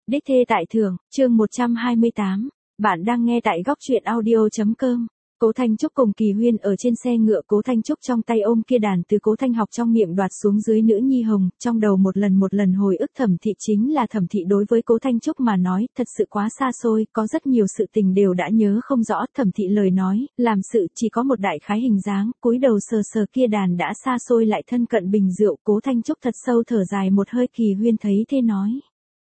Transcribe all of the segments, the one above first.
Đích thê tại thưởng, chương 128. Bạn đang nghe tại góc truyện audio.com. Cố Thanh Trúc cùng Kỳ Huyên ở trên xe ngựa, Cố Thanh Trúc trong tay ôm kia đàn từ Cố Thanh Học trong miệng đoạt xuống dưới nữ nhi hồng, trong đầu một lần hồi ức Thẩm Thị, chính là Thẩm Thị đối với Cố Thanh Trúc mà nói, thật sự quá xa xôi, có rất nhiều sự tình đều đã nhớ không rõ. Thẩm Thị lời nói, làm sự chỉ có một đại khái hình dáng, cúi đầu sờ sờ kia đàn đã xa xôi lại thân cận bình rượu. Cố Thanh Trúc thật sâu thở dài một hơi. Kỳ Huyên thấy thế nói: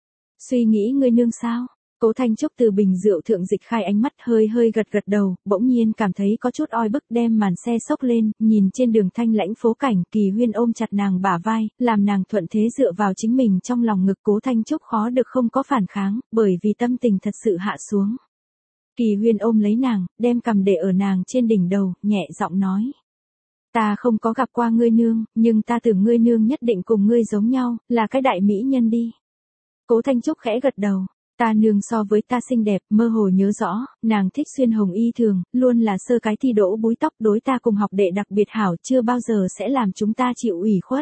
suy nghĩ ngươi nương sao? Cố Thanh Trúc từ bình rượu thượng dịch khai ánh mắt, hơi gật đầu, bỗng nhiên cảm thấy có chút oi bức, đem màn xe xốc lên, nhìn trên đường thanh lãnh phố cảnh. Kỳ Huyên ôm chặt nàng bả vai, làm nàng thuận thế dựa vào chính mình trong lòng ngực. Cố Thanh Trúc khó được không có phản kháng, bởi vì tâm tình thật sự hạ xuống. Kỳ Huyên ôm lấy nàng, đem cằm để ở nàng trên đỉnh đầu, nhẹ giọng nói: ta không có gặp qua ngươi nương, nhưng ta tưởng ngươi nương nhất định cùng ngươi giống nhau, là cái đại mỹ nhân đi. Cố Thanh Trúc khẽ gật đầu. Ta nương so với ta xinh đẹp, mơ hồ nhớ rõ, nàng thích xuyên hồng y thường, luôn là sơ cái thi đỗ búi tóc, đối ta cùng học đệ đặc biệt hảo, chưa bao giờ sẽ làm chúng ta chịu ủy khuất.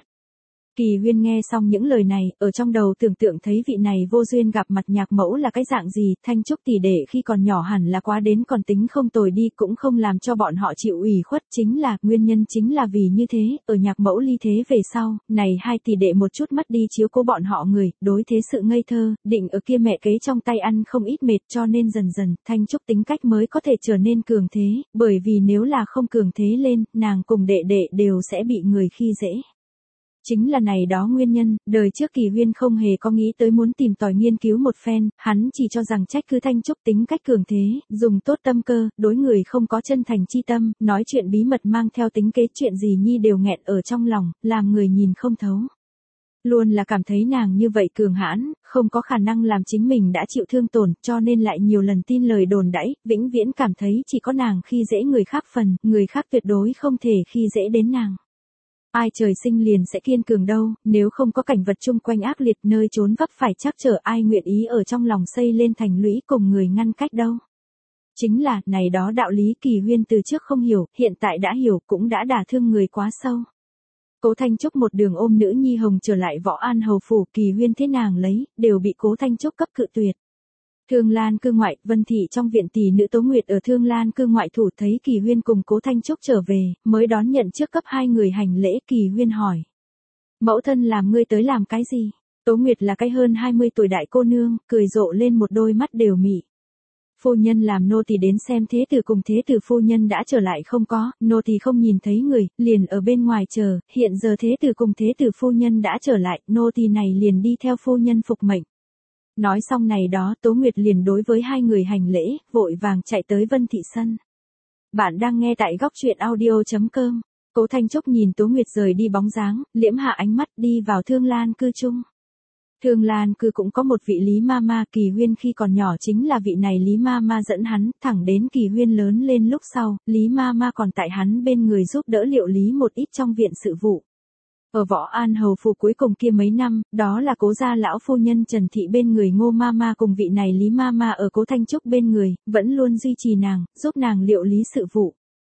Kỳ Huyên nghe xong những lời này, ở trong đầu tưởng tượng thấy vị này vô duyên gặp mặt nhạc mẫu là cái dạng gì. Thanh Trúc tỷ đệ khi còn nhỏ hẳn là quá đến còn tính không tồi đi, cũng không làm cho bọn họ chịu ủy khuất. Nguyên nhân chính là vì như thế, ở nhạc mẫu ly thế về sau, này hai tỷ đệ một chút mất đi chiếu cố bọn họ người, đối thế sự ngây thơ, định ở kia mẹ kế trong tay ăn không ít mệt, cho nên dần dần, Thanh Trúc tính cách mới có thể trở nên cường thế, bởi vì nếu là không cường thế lên, nàng cùng đệ đệ đều sẽ bị người khi dễ. Chính là này đó nguyên nhân, đời trước Kỳ Huyên không hề có nghĩ tới muốn tìm tòi nghiên cứu một phen, hắn chỉ cho rằng trách cứ Thanh Trúc tính cách cường thế, dùng tốt tâm cơ, đối người không có chân thành chi tâm, nói chuyện bí mật mang theo tính kế, chuyện gì nhi đều nghẹn ở trong lòng, làm người nhìn không thấu. Luôn là cảm thấy nàng như vậy cường hãn, không có khả năng làm chính mình đã chịu thương tổn, cho nên lại nhiều lần tin lời đồn đãi, vĩnh viễn cảm thấy chỉ có nàng khi dễ người khác phần, người khác tuyệt đối không thể khi dễ đến nàng. Ai trời sinh liền sẽ kiên cường đâu, nếu không có cảnh vật chung quanh ác liệt, nơi trốn vấp phải trắc trở, ai nguyện ý ở trong lòng xây lên thành lũy cùng người ngăn cách đâu. Chính là, này đó đạo lý Kỳ Huyên từ trước không hiểu, hiện tại đã hiểu, cũng đã đả thương người quá sâu. Cố Thanh Trúc một đường ôm nữ nhi hồng trở lại Võ An hầu phủ, Kỳ Huyên thế nàng lấy, đều bị Cố Thanh Trúc cấp cự tuyệt. Thương Lan cư ngoại, Vân Thị trong viện tỷ nữ Tố Nguyệt ở Thương Lan cư ngoại thủ thấy Kỳ Huyên cùng Cố Thanh Trúc trở về, mới đón nhận trước cấp hai người hành lễ. Kỳ Huyên hỏi: mẫu thân làm ngươi tới làm cái gì? Tố Nguyệt là cái hơn 20 tuổi đại cô nương, cười rộ lên một đôi mắt đều mị. Phu nhân làm nô tỳ đến xem thế tử cùng thế tử phu nhân đã trở lại không có, nô tỳ không nhìn thấy người, liền ở bên ngoài chờ, hiện giờ thế tử cùng thế tử phu nhân đã trở lại, nô tỳ này liền đi theo phu nhân phục mệnh. Nói xong này đó, Tố Nguyệt liền đối với hai người hành lễ, vội vàng chạy tới Vân Thị sân. Bạn đang nghe tại góc truyện audio.com. Cố Thanh Trúc nhìn Tố Nguyệt rời đi bóng dáng, liễm hạ ánh mắt đi vào Thương Lan cư chung. Thương Lan cư cũng có một vị Lý Mama, Kỳ Huyên khi còn nhỏ chính là vị này Lý Mama dẫn hắn, thẳng đến Kỳ Huyên lớn lên lúc sau, Lý Mama còn tại hắn bên người giúp đỡ liệu lý một ít trong viện sự vụ. Ở Võ An hầu phủ cuối cùng kia mấy năm, đó là Cố gia lão phu nhân Trần Thị bên người Ngô Mama cùng vị này Lý Mama ở Cố Thanh Trúc bên người, vẫn luôn duy trì nàng, giúp nàng liệu lý sự vụ.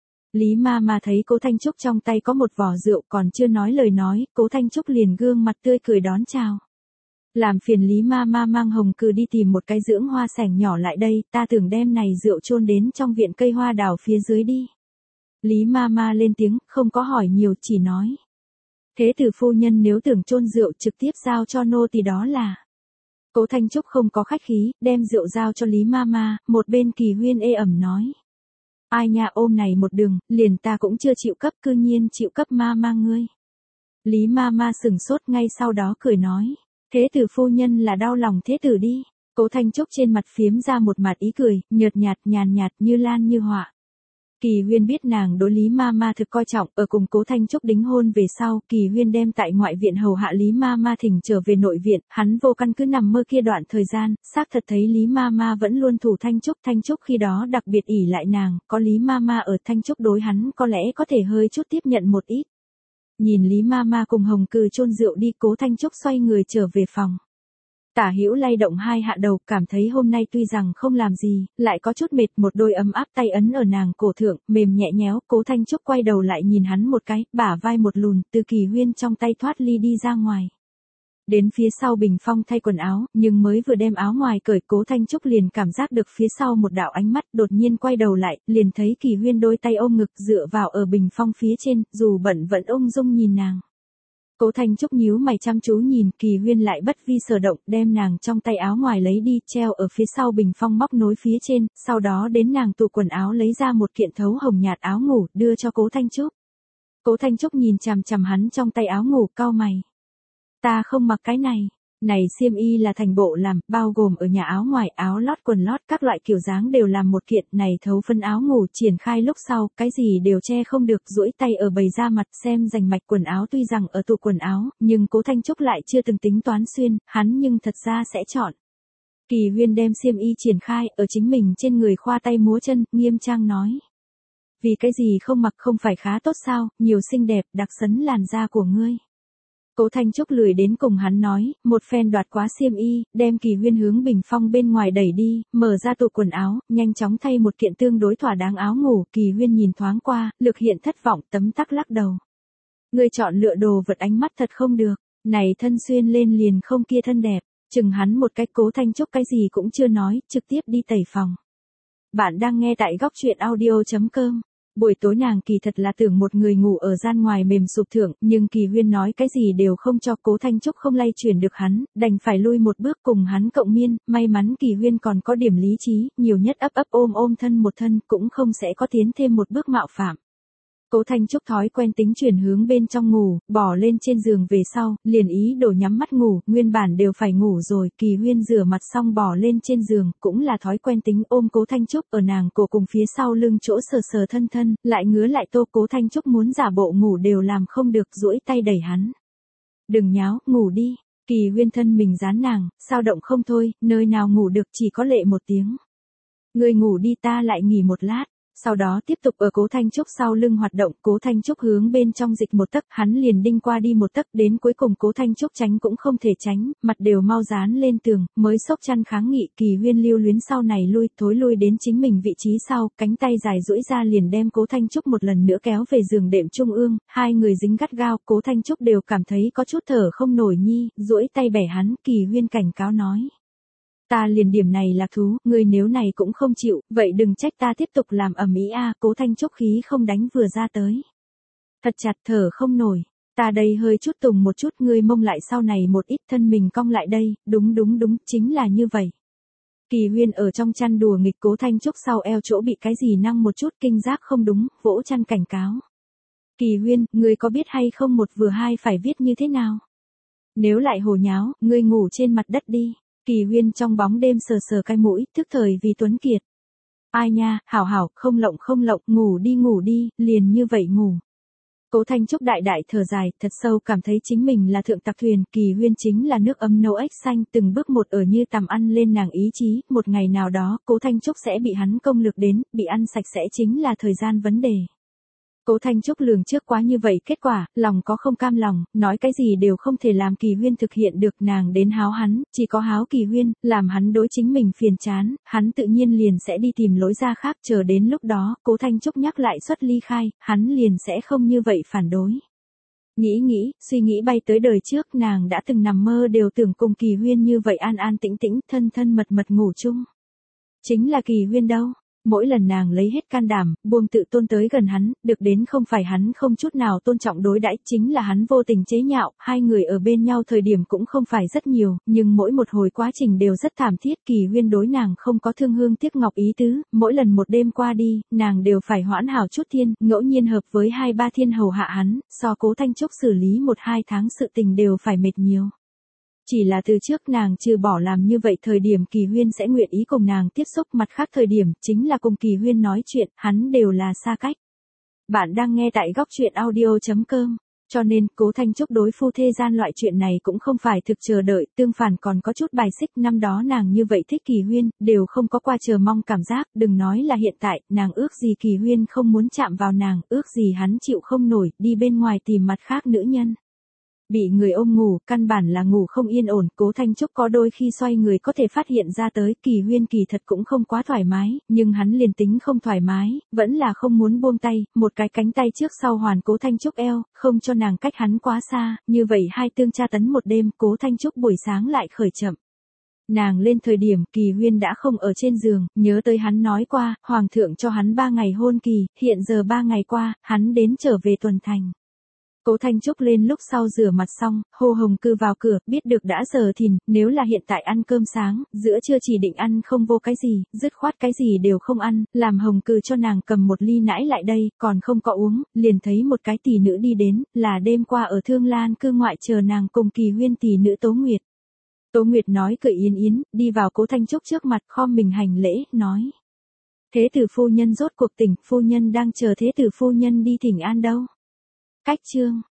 Lý Mama thấy Cố Thanh Trúc trong tay có một vò rượu, còn chưa nói lời nói, Cố Thanh Trúc liền gương mặt tươi cười đón chào. Làm phiền Lý Mama mang hồng cừ đi tìm một cái dưỡng hoa sảnh nhỏ lại đây, ta tưởng đem này rượu chôn đến trong viện cây hoa đào phía dưới đi. Lý Mama lên tiếng, không có hỏi nhiều, chỉ nói: thế tử phu nhân nếu tưởng chôn rượu trực tiếp giao cho nô tỳ đó là. Cố Thanh Trúc không có khách khí, đem rượu giao cho Lý Mama, một bên Kỳ Huyên ê ẩm nói: ai nha, ôm này một đường, liền ta cũng chưa chịu cấp, cư nhiên chịu cấp Mama ngươi. Lý Mama sừng sốt, ngay sau đó cười nói: thế tử phu nhân là đau lòng thế tử đi. Cố Thanh Trúc trên mặt phiếm ra một mặt ý cười, nhợt nhạt nhàn nhạt như lan như họa. Kỳ Huyên biết nàng đối Lý Mama thực coi trọng, ở cùng Cố Thanh Trúc đính hôn về sau, Kỳ Huyên đem tại ngoại viện hầu hạ Lý Mama thỉnh trở về nội viện, hắn vô căn cứ nằm mơ kia đoạn thời gian, xác thật thấy Lý Mama vẫn luôn thủ Thanh Trúc khi đó đặc biệt ỷ lại nàng, có Lý Mama ở Thanh Trúc đối hắn có lẽ có thể hơi chút tiếp nhận một ít. Nhìn Lý Mama cùng hồng cừ chôn rượu đi, Cố Thanh Trúc xoay người trở về phòng. Tả Hữu lay động hai hạ đầu, cảm thấy hôm nay tuy rằng không làm gì, lại có chút mệt, một đôi ấm áp tay ấn ở nàng cổ thượng, mềm nhẹ nhéo. Cố Thanh Trúc quay đầu lại nhìn hắn một cái, bả vai một lùn, từ Kỳ Huyên trong tay thoát ly đi ra ngoài. Đến phía sau bình phong thay quần áo, nhưng mới vừa đem áo ngoài cởi, Cố Thanh Trúc liền cảm giác được phía sau một đạo ánh mắt, đột nhiên quay đầu lại, liền thấy Kỳ Huyên đôi tay ôm ngực dựa vào ở bình phong phía trên, dù bận vẫn ung dung nhìn nàng. Cố Thanh Trúc nhíu mày chăm chú nhìn, Kỳ Huyên lại bất vi sở động, đem nàng trong tay áo ngoài lấy đi, treo ở phía sau bình phong móc nối phía trên, sau đó đến nàng tủ quần áo lấy ra một kiện thấu hồng nhạt áo ngủ, đưa cho Cố Thanh Trúc. Cố Thanh Trúc nhìn chằm chằm hắn trong tay áo ngủ, cau mày. Ta không mặc cái này. Này xiêm y là thành bộ làm, bao gồm ở nhà áo ngoài, áo lót, quần lót, các loại kiểu dáng đều làm một kiện. Này thấu phân áo ngủ triển khai lúc sau, cái gì đều che không được, duỗi tay ở bày ra mặt xem rành mạch quần áo, tuy rằng ở tủ quần áo, nhưng Cố Thanh Trúc lại chưa từng tính toán xuyên, hắn nhưng thật ra sẽ chọn. Kỳ Huyên đem xiêm y triển khai, ở chính mình trên người khoa tay múa chân, nghiêm trang nói. Vì cái gì không mặc không phải khá tốt sao, nhiều xinh đẹp, đặc sấn làn da của ngươi. Cố Thanh Trúc lười đến cùng hắn nói, một phen đoạt quá xiêm y, đem Kỳ Huyên hướng bình phong bên ngoài đẩy đi, mở ra tủ quần áo, nhanh chóng thay một kiện tương đối thỏa đáng áo ngủ. Kỳ Huyên nhìn thoáng qua, lực hiện thất vọng, tấm tắc lắc đầu. Ngươi chọn lựa đồ vật ánh mắt thật không được, này thân xuyên lên liền không kia thân đẹp, chừng hắn một cách. Cố Thanh Trúc cái gì cũng chưa nói, trực tiếp đi tẩy phòng. Bạn đang nghe tại góc truyện audio.com. Buổi tối nàng kỳ thật là tưởng một người ngủ ở gian ngoài mềm sụp thượng, nhưng Kỳ Huyên nói cái gì đều không cho. Cố Thanh Trúc không lay chuyển được hắn, đành phải lui một bước cùng hắn cộng miên. May mắn Kỳ Huyên còn có điểm lý trí, nhiều nhất ấp ấp ôm ôm thân một thân, cũng không sẽ có tiến thêm một bước mạo phạm. Cố Thanh Trúc thói quen tính chuyển hướng bên trong ngủ, bỏ lên trên giường về sau, liền ý đồ nhắm mắt ngủ, nguyên bản đều phải ngủ rồi. Kỳ Huyên rửa mặt xong bỏ lên trên giường, cũng là thói quen tính ôm Cố Thanh Trúc ở nàng cổ cùng phía sau lưng chỗ sờ sờ thân thân, lại ngứa lại tô. Cố Thanh Trúc muốn giả bộ ngủ đều làm không được, duỗi tay đẩy hắn. Đừng nháo, ngủ đi. Kỳ Huyên thân mình dán nàng, sao động không thôi, nơi nào ngủ được, chỉ có lệ một tiếng. Ngươi ngủ đi, ta lại nghỉ một lát. Sau đó tiếp tục ở Cố Thanh Trúc sau lưng hoạt động. Cố Thanh Trúc hướng bên trong dịch một tấc, hắn liền đinh qua đi một tấc, đến cuối cùng Cố Thanh Trúc tránh cũng không thể tránh, mặt đều mau dán lên tường, mới xốc chăn kháng nghị. Kỳ Huyên lưu luyến sau này thối lui đến chính mình vị trí sau, cánh tay dài duỗi ra liền đem Cố Thanh Trúc một lần nữa kéo về giường đệm trung ương, hai người dính gắt gao. Cố Thanh Trúc đều cảm thấy có chút thở không nổi nhi, duỗi tay bẻ hắn. Kỳ Huyên cảnh cáo nói. Ta liền điểm này lạc thú, ngươi nếu này cũng không chịu, vậy đừng trách ta tiếp tục làm ầm ĩ a. Cố Thanh Trúc khí không đánh vừa ra tới. Thật chặt, thở không nổi. Ta đây hơi chút tùng một chút, ngươi mông lại sau này một ít, thân mình cong lại đây, đúng, chính là như vậy. Kỳ Huyên ở trong chăn đùa nghịch Cố Thanh Trúc sau eo chỗ bị cái gì năng một chút, kinh giác không đúng, vỗ chăn cảnh cáo. Kỳ Huyên, ngươi có biết hay không một vừa hai phải viết như thế nào? Nếu lại hồ nháo, ngươi ngủ trên mặt đất đi. Kỳ Huyên trong bóng đêm sờ sờ cái mũi, thức thời vì tuấn kiệt. Ai nha, hảo, không lộng, ngủ đi, liền như vậy ngủ. Cố Thanh Trúc đại đại thở dài, thật sâu cảm thấy chính mình là thượng tặc thuyền. Kỳ Huyên chính là nước ấm nấu ếch xanh, từng bước một ở như tầm ăn lên nàng ý chí. Một ngày nào đó, Cố Thanh Trúc sẽ bị hắn công lược đến, bị ăn sạch sẽ chính là thời gian vấn đề. Cố Thanh Trúc lường trước quá như vậy, kết quả, lòng có không cam lòng, nói cái gì đều không thể làm Kỳ Huyên thực hiện được. Nàng đến háo hắn, chỉ có háo Kỳ Huyên, làm hắn đối chính mình phiền chán, hắn tự nhiên liền sẽ đi tìm lối ra khác. Chờ đến lúc đó, Cố Thanh Trúc nhắc lại suất ly khai, hắn liền sẽ không như vậy phản đối. Suy nghĩ bay tới đời trước, nàng đã từng nằm mơ đều tưởng cùng Kỳ Huyên như vậy an an tĩnh tĩnh, thân mật ngủ chung. Chính là Kỳ Huyên đâu? Mỗi lần nàng lấy hết can đảm, buông tự tôn tới gần hắn, được đến không phải hắn không chút nào tôn trọng đối đãi, chính là hắn vô tình chế nhạo. Hai người ở bên nhau thời điểm cũng không phải rất nhiều, nhưng mỗi một hồi quá trình đều rất thảm thiết. Kỳ Huyên đối nàng không có thương hương tiếc ngọc ý tứ, mỗi lần một đêm qua đi, nàng đều phải hoãn hảo chút thiên, ngẫu nhiên hợp với 2-3 thiên hầu hạ hắn, so Cố Thanh Trúc xử lý 1-2 tháng sự tình đều phải mệt nhiều. Chỉ là từ trước nàng trừ bỏ làm như vậy thời điểm Kỳ Huyên sẽ nguyện ý cùng nàng tiếp xúc, mặt khác thời điểm, chính là cùng Kỳ Huyên nói chuyện, hắn đều là xa cách. Bạn đang nghe tại góc truyện audio.com. Cho nên, Cố Thanh Trúc đối phu thê gian loại chuyện này cũng không phải thực chờ đợi, tương phản còn có chút bài xích. Năm đó nàng như vậy thích Kỳ Huyên, đều không có qua chờ mong cảm giác, đừng nói là hiện tại, nàng ước gì Kỳ Huyên không muốn chạm vào nàng, ước gì hắn chịu không nổi, đi bên ngoài tìm mặt khác nữ nhân. Bị người ôm ngủ, căn bản là ngủ không yên ổn, Cố Thanh Trúc có đôi khi xoay người có thể phát hiện ra tới, Kỳ Huyên kỳ thật cũng không quá thoải mái, nhưng hắn liền tính không thoải mái, vẫn là không muốn buông tay, một cái cánh tay trước sau hoàn Cố Thanh Trúc eo, không cho nàng cách hắn quá xa, như vậy hai tương tra tấn một đêm, Cố Thanh Trúc buổi sáng lại khởi chậm. Nàng lên thời điểm Kỳ Huyên đã không ở trên giường, nhớ tới hắn nói qua, Hoàng thượng cho hắn 3 ngày hôn kỳ, hiện giờ 3 ngày qua, hắn đến trở về tuần thành. Cố Thanh Trúc lên lúc sau rửa mặt xong, Hồ Hồng Cư vào cửa, biết được đã giờ thìn, nếu là hiện tại ăn cơm sáng, giữa trưa chỉ định ăn không vô cái gì, dứt khoát cái gì đều không ăn, làm Hồng Cư cho nàng cầm một ly nãi lại đây, còn không có uống, liền thấy một cái tỷ nữ đi đến, là đêm qua ở Thương Lan cư ngoại chờ nàng cùng Kỳ Huyên tỷ nữ Tố Nguyệt. Tố Nguyệt nói cười yến yến, đi vào Cố Thanh Trúc trước mặt, khom mình hành lễ, nói. Thế tử phu nhân rốt cuộc tỉnh, phu nhân đang chờ thế tử phu nhân đi thỉnh an đâu. Cách chương.